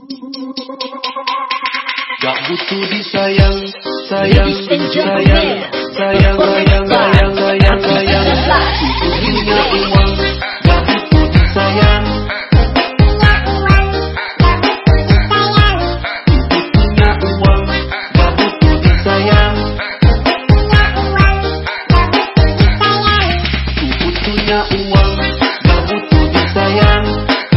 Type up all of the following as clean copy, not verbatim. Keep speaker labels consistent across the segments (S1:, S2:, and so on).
S1: Gak butuh disayang, sayang, sayang, sayang, sayang, sayang, sayang, sayang. Punya uang, gak butuh disayang. Punya uang, gak butuh disayang. Punya uang, gak butuh disayang.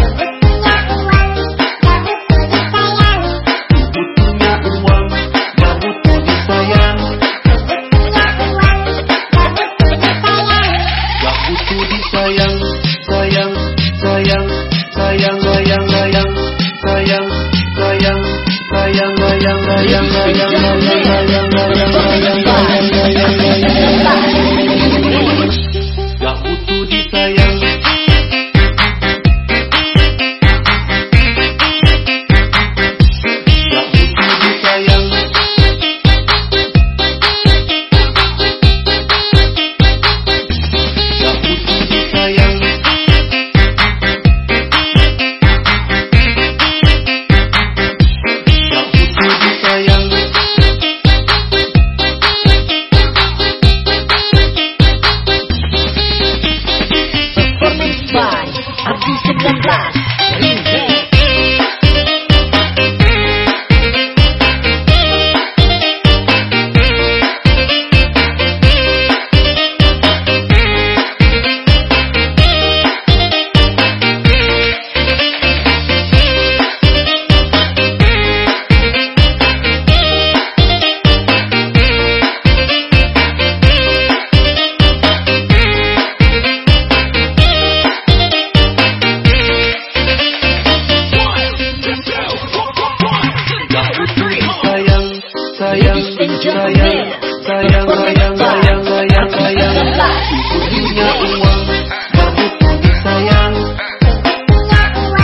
S1: Sayang, sayang, sayang, sayang, sayang, sayang, sayang. Punya uang, gak butuh disayang. Punya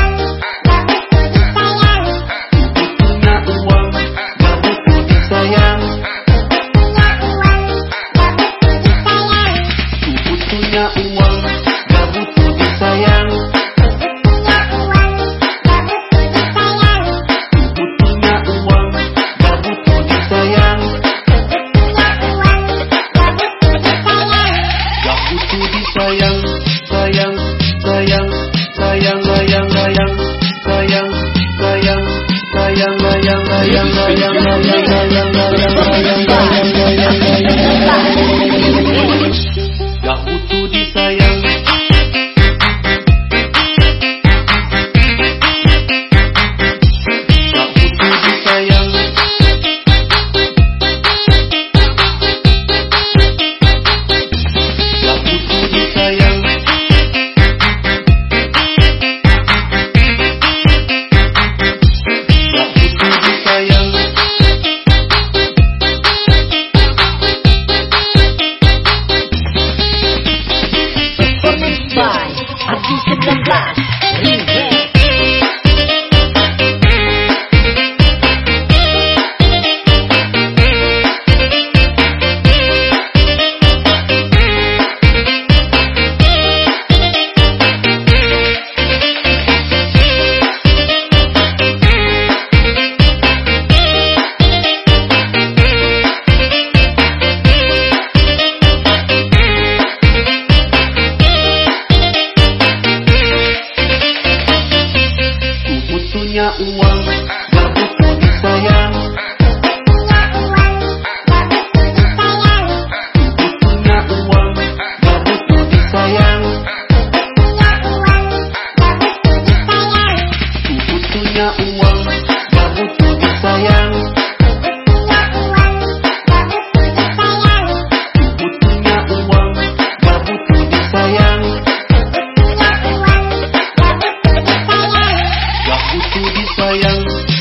S1: uang, gak butuh disayang. Punya uang, gak butuh disayang. Sayang, sayang, sayang, sayang, sayang, sayang, sayang, sayang, sayang, sayang, sayang, sayang, gak butuh disayang. Punya uang, gak butuh disayang. Punya uang, gak butuh disayang. Punya uang, gak butuh disayang. Punya uang, gak butuh disayang. Gak butuh disayang.